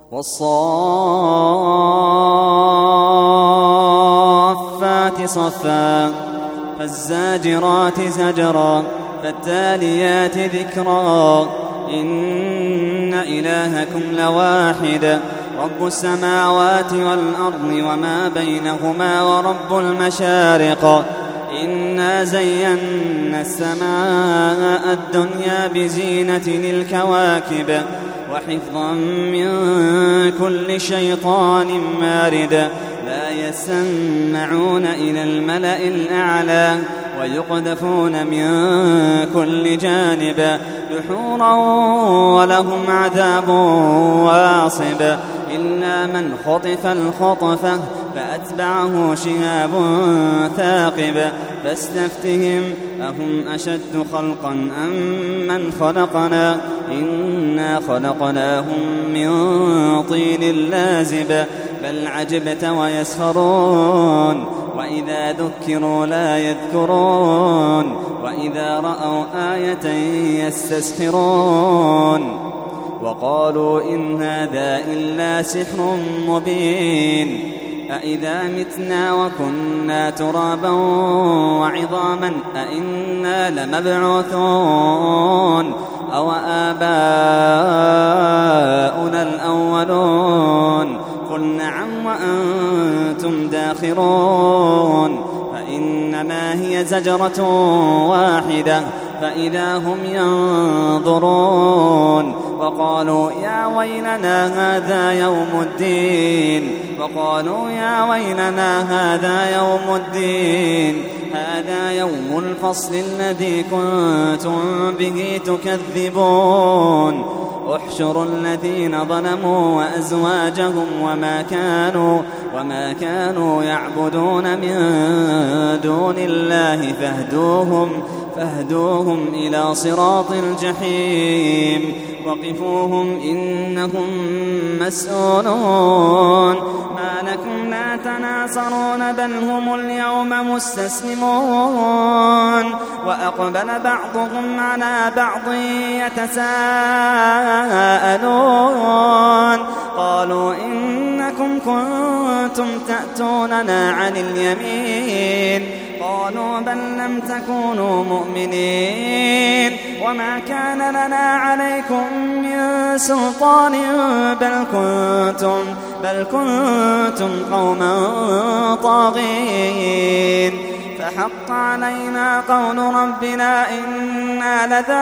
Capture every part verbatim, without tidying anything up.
والصافات صفا فالزاجرات زجرا فالتاليات ذكرا إن إلهكم لواحد رب السماوات والأرض وما بينهما ورب المشارق إنا زينا السماء الدنيا بزينة الكواكب وحفظا من كل شيطان مارد لا يسمعون إلى الملأ الأعلى ويقذفون من كل جانب دحورا ولهم عذاب واصب إلا من خطف الخطفة فأتبعه شهاب ثاقب فاستفتهم أهم أشد خلقا أم من خلقنا إنا خلقناهم من طين لازب بل عجبت ويسخرون وإذا ذكروا لا يذكرون وإذا رأوا آية يستسخرون وقالوا إن هذا إلا سحر مبين أإذا متنا وكنا ترابا وعظاما أإنا لمبعوثون أو آباؤنا الأولون قل نعم وأنتم داخرون فإنما هي زجرة واحدة فإذا هم ينظرون وقالوا يا ويلنا هذا يوم الدين وقالوا يا ويلنا هذا يوم الدين هذا يوم الفصل الذي كنتم به تكذبون احشروا الذين ظلموا وأزواجهم وما كانوا وما كانوا يعبدون من دون الله فاهدوهم فاهدوهم إلى صراط الجحيم وقفوهم إنهم مسؤولون ما لكم لا تناصرون بل هم اليوم مستسلمون وأقبل بعضهم على بعض يتساءلون قالوا إنكم كنتم تأتوننا عن اليمين قالوا بل لم تكونوا مؤمنين وما كان لنا عليكم من سلطان بل كنتم بل كنتم قوما طاغين فحق علينا قول ربنا إنا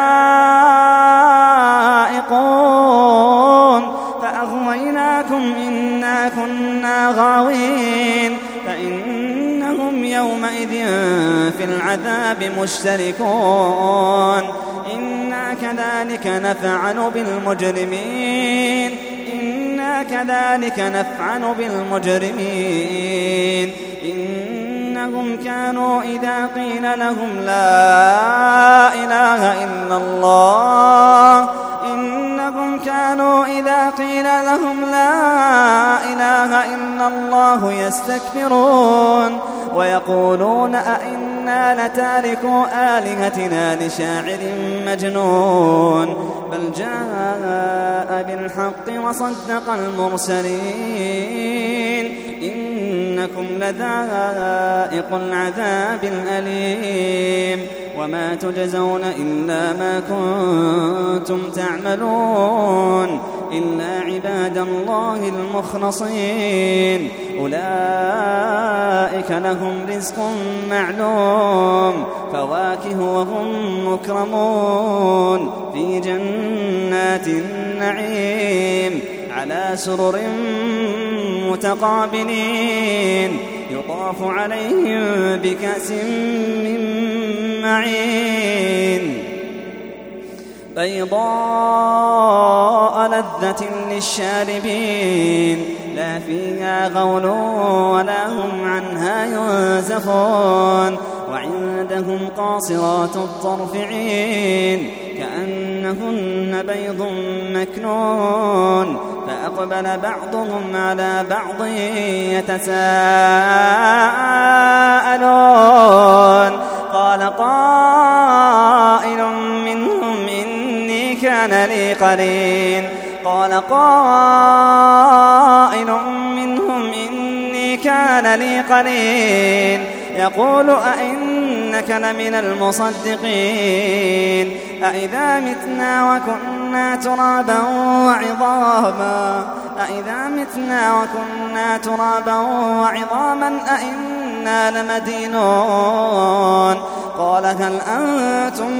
لذائقون فأغويناكم إنا كنا غاوين فإنهم يومئذ في العذاب مشتركون إنا كذلك نفعل بالمجرمين إنا كذلك نفعل بالمجرمين إنهم كانوا إذا قيل لهم لا إله إلا الله إنهم كانوا إذا قيل لهم لا إله إلا الله يستكبرون ويقولون أئنا لتاركو آلهتنا لشاعر مجنون بل جاء بالحق وصدق المرسلين إنكم لذائق العذاب الأليم وما تجزون إلا ما كنتم تعملون إلا عباد الله المخلصين أولئك لهم رزق معلوم فواكه وهم مكرمون في جنات النعيم على سرر متقابلين يطاف عليهم بكأس من معين بيضاء لذة للشاربين لا فيها غول ولا هم عنها ينزفون وعندهم قاصرات الطرف عين كأنهن بيض مكنون فأقبل بعضهم على بعض يتساءلون قال قائل منهم إني كان لي قرين قال قائل منهم إني كان لي قرين يقول أئنك لمن المصدقين أئذا متنا وكنا ترابا وعظاما أئذا متنا وكنا ترابا وعظاما أئنا لمدينون قال هل أنتم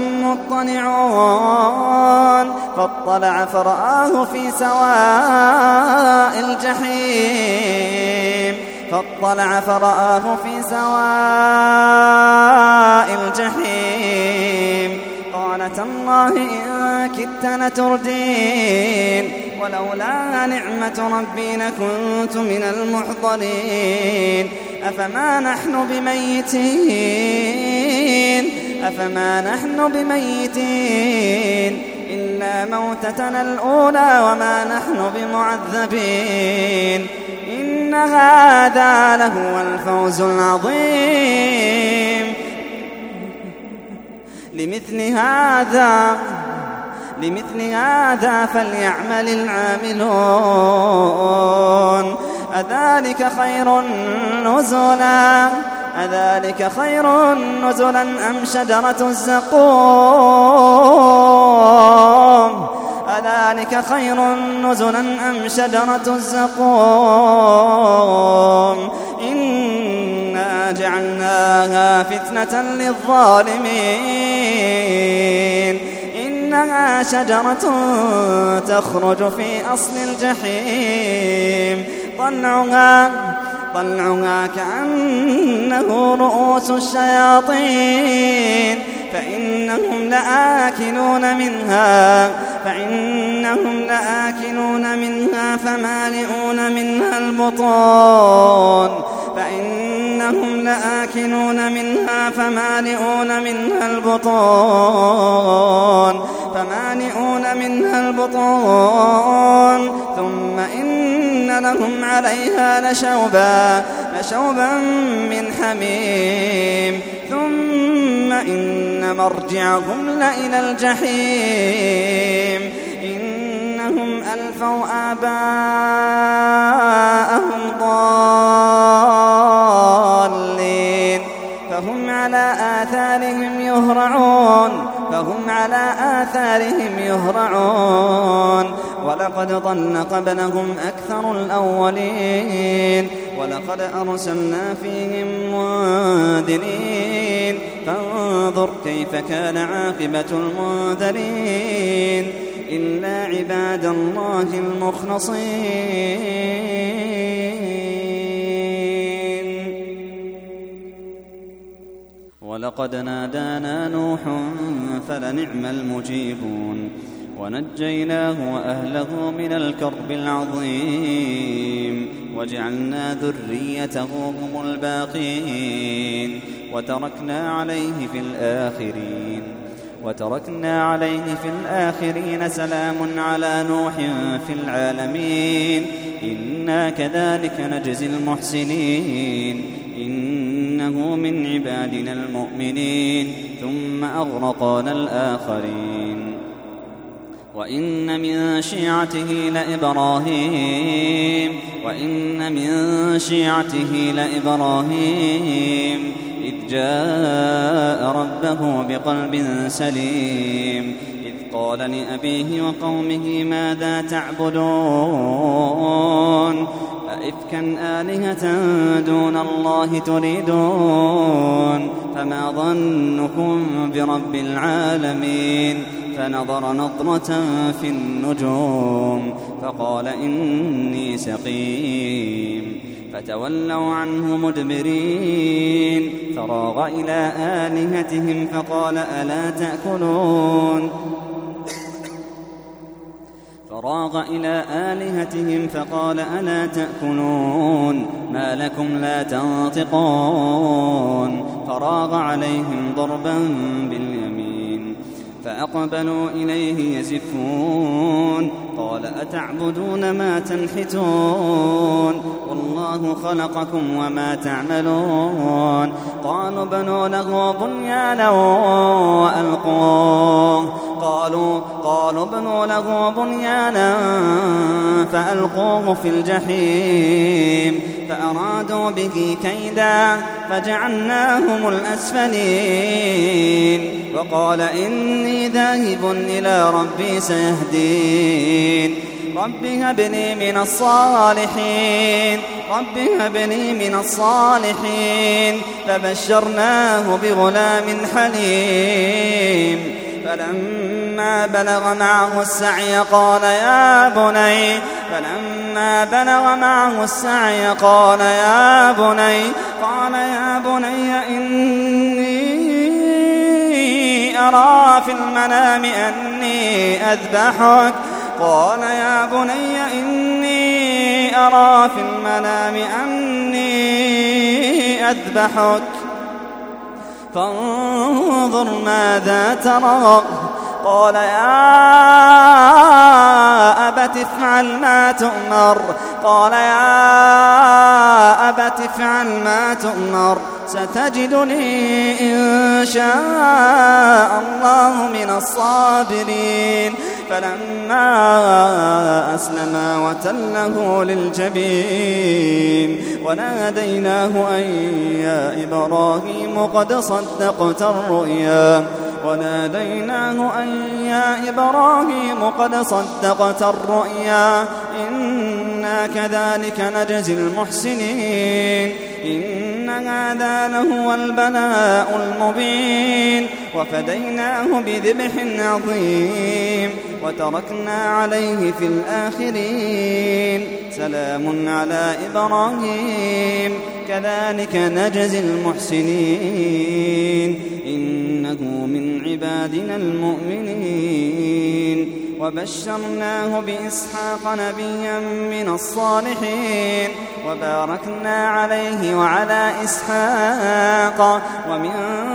مطلعون فاطلع فرآه في سواء الجحيم فاطلع فرآه في سواء الجحيم قال تالله إن كدت لتردين ولولا نعمة ربي لكنت من المحضرين أفما نحن بميتين أفما نحن بميتين إلا موتتنا الأولى وما نحن بمعذبين إن هذا لهو الفوز العظيم لمثل هذا لمثل هذا فليعمل العاملون أذلك خير نزلا أذلك خير نزلا أم شجرة الزقوم أذلك خير نزلا أم شجرة الزقوم إنا جعلناها فتنة للظالمين إنها شجرة تخرج في أصل الجحيم طلعها طلعها كأنه رؤوس الشياطين فإنهم لآكلون منها فإنهم لآكلون منها فمالئون منها البطون فإنهم لآكلون منها فمالئون منها البطون فمالئون منها البطون ثم إن لهم عليها لشوبا لشوبا من حميم ثم إن مرجعهم لإلى الجحيم إنهم ألفوا آباءهم ضالين فهم على آثارهم يهرعون فهم على آثارهم يهرعون ولقد ضل قبلهم أكثر الأولين ولقد أرسلنا فيهم منذرين فانظر كيف كان عاقبة المنذرين إلا عباد الله المخلصين ولقد نادانا نوح فلنعم المجيبون ونجيناه وأهله من الكرب العظيم وجعلنا ذريته هم الباقين وتركنا عليه في الآخرين وتركنا عليه في الآخرين سلام على نوح في العالمين إنا كذلك نجزي المحسنين إنه من عبادنا المؤمنين ثم أغرقنا الآخرين وإن من شيعته لإبراهيم وإن من شيعته لإبراهيم إذ جاء ربه بقلب سليم إذ قال لأبيه وقومه ماذا تعبدون أئفكا آلهة دون الله تريدون فما ظنكم برب العالمين فنظر نظرة في النجوم فقال إني سقيم فتولوا عنه مدبرين فراغ إلى آلهتهم فقال ألا تأكلون فراغ إلى آلهتهم فقال ألا تأكلون ما لكم لا تنطقون فراغ عليهم ضربا باليمين فأقبلوا إليه يزفون قال أتعبدون ما تنحتون والله خلقكم وما تعملون قالوا بنوا له بنيانا وألقوه قالوا, قالوا ابنوا له بنيانا فألقوه في الجحيم فأرادوا به كيدا فجعلناهم الأسفلين وقال إني ذاهب إلى ربي سيهدين رب هب لي من الصالحين رب هب لي من الصالحين فبشرناه بغلام حليم فلما بلغ معه السعي قال يا بني فلما بلغ معه السعي قال يا بني قال يا بني إني أرى في المنام أني أذبحك قال يا بني إني أرى في المنام أني أذبحك فانظر ماذا ترى قال يا أبت افعل ما تؤمر قال يا أبت افعل ما تؤمر ستجدني إن شاء الله من الصابرين فلما أسلما وتله للجبين وناديناه أن يا إبراهيم قد صدقت الرؤيا وناديناه أن يا إبراهيم قد صدقت الرؤيا إنا كذلك نجزي المحسنين إن هذا لهو البلاء المبين وفديناه بذبح عظيم وتركنا عليه في الآخرين سلام على إبراهيم كذلك نجزي المحسنين إنه من عبادنا المؤمنين وبشرناه بإسحاق نبيا من الصالحين وباركنا عليه وعلى إسحاق ومن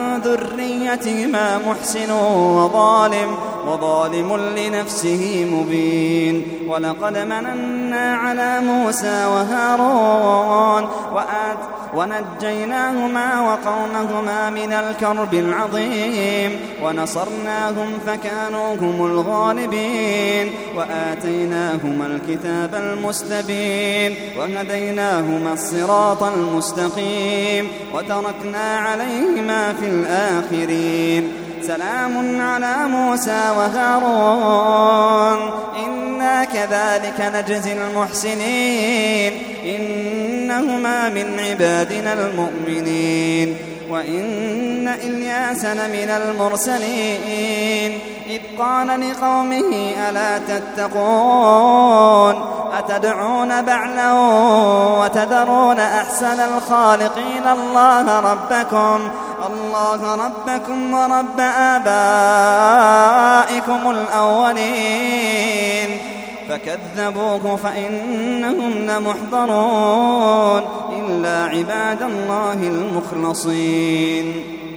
ذريتهما محسن وظالم وظالم لنفسه مبين ولقد مننا على موسى وهارون وآت ونجيناهما وقومهما من الكرب العظيم ونصرناهم فكانوا هم الغالبين وآتيناهما الكتاب المستبين وهديناهما الصراط المستقيم وتركنا عليهما في الآخرين سلام على موسى وهارون إنا كذلك نجزي المحسنين إنهما من عبادنا المؤمنين وإن إلياس لمن المرسلين إذ قال لقومه ألا تتقون أتدعون بعلا وتذرون أحسن الخالقين الله ربكم الله ربكم ورب آبائكم الأولين فكذبوه فإنهم لمحضرون إلا عباد الله المخلصين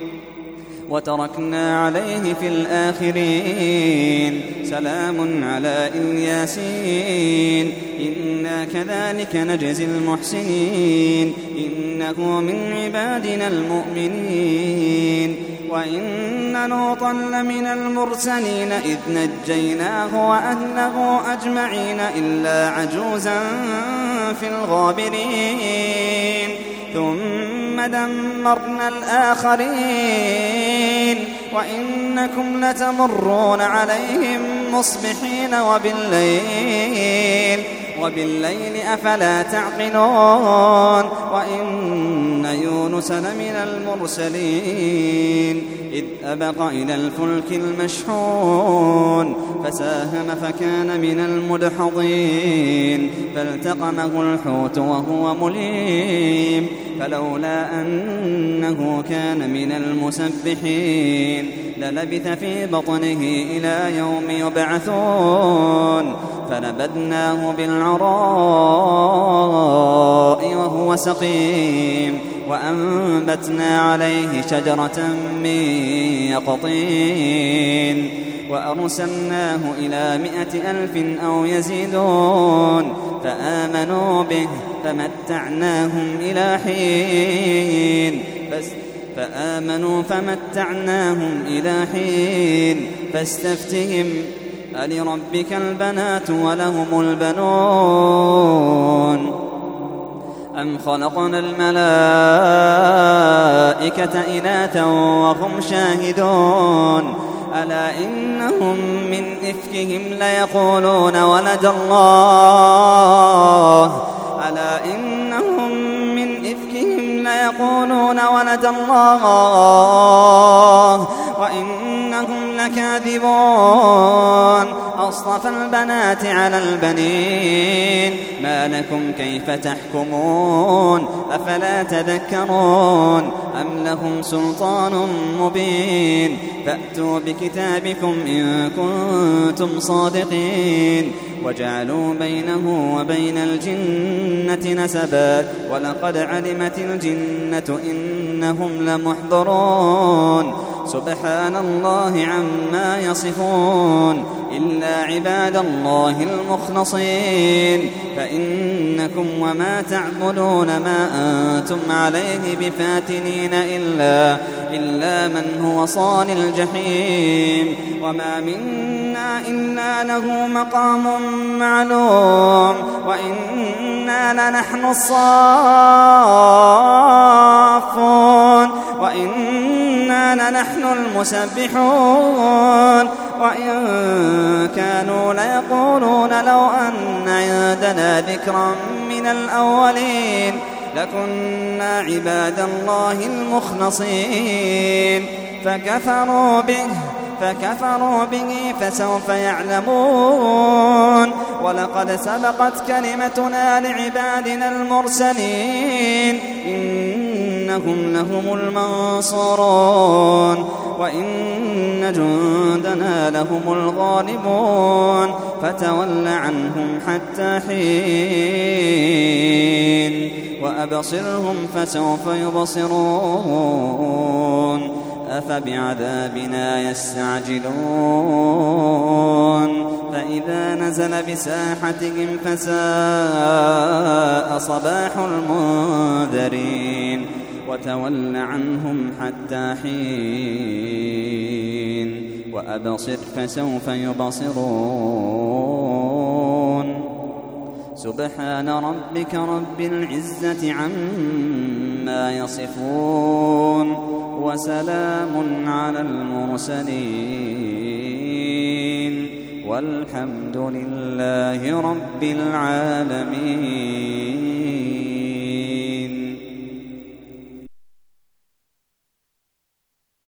وتركنا عليه في الآخرين سلام على الياسين إنا كذلك نجزي المحسنين إنه من عبادنا المؤمنين وإن لوطا لمن المرسلين إذ نجيناه وأهله أجمعين إلا عجوزا في الغابرين ثم دمرنا الآخرين وإنكم لتمرون عليهم مصبحين وبالليل وبالليل أفلا تعقلون وإن يونس لمن المرسلين إذ أبق إلى الفلك المشحون فساهم فكان من المدحضين فالتقمه الحوت وهو مليم فلولا أنه كان من المسبحين للبث في بطنه إلى يوم يبعثون فنبذناه بالعراء وهو سقيم وأنبتنا عليه شجرة من يقطين وأرسلناه إلى مائة ألف أو يزيدون فآمنوا به فمتعناهم إلى حين فآمنوا فمتعناهم إلى حين فاستفتهم ألربك البنات ولهم البنون أم خلقنا الملائكة إناثا وهم شاهدون ألا إنهم من إفكهم ليقولون ولد الله ألا إنهم من إفكهم ليقولون ولد الله وإنهم لكاذبون أصطفى البنات على البنين ما لكم كيف تحكمون أفلا تذكرون أم لهم سلطان مبين فأتوا بكتابكم إن كنتم صادقين وجعلوا بينه وبين الجنة نسبا ولقد علمت الجنة إنهم لمحضرون سبحان الله عما يصفون إلا عباد الله المخلصين فإنكم وما تعبدون ما أنتم عليه بفاتنين إلا, إلا من هو صال الجحيم وما منا إلا له مقام معلوم وإنا لنحن الصافون وإنا لنحن المسبحون وإن كانوا ليقولون لو أن عندنا ذكرا من الأولين لكنا عباد الله المخلصين فكفروا به فكفروا به فسوف يعلمون ولقد سبقت كلمتنا لعبادنا المرسلين إنهم لهم المنصورون وإن جندنا لهم الغالبون فتول عنهم حتى حين وأبصرهم فسوف يبصرون أفبعذابنا يستعجلون فإذا نزل بساحتهم فساء صباح المنذرين وتول عنهم حتى حين وأبصر فسوف يبصرون سبحان ربك رب العزة عما يصفون وسلام على المرسلين والحمد لله رب العالمين.